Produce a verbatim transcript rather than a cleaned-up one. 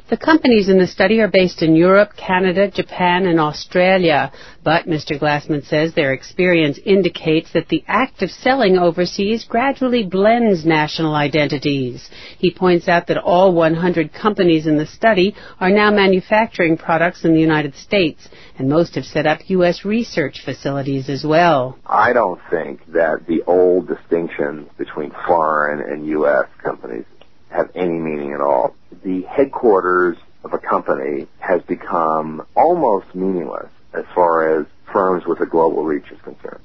The companies in the study are based in Europe, Canada, Japan, and Australia. But Mister Glassman says their experience indicates that the act of selling overseas gradually blends national identities. He points out that all one hundred companies in the study are now manufacturing products in the United States, and most have set up U S research facilities as well. I don't think that the old distinctions between foreign and U S companies have any meaning at all. The headquarters of a company has become almost meaningless as far as firms with a global reach is concerned.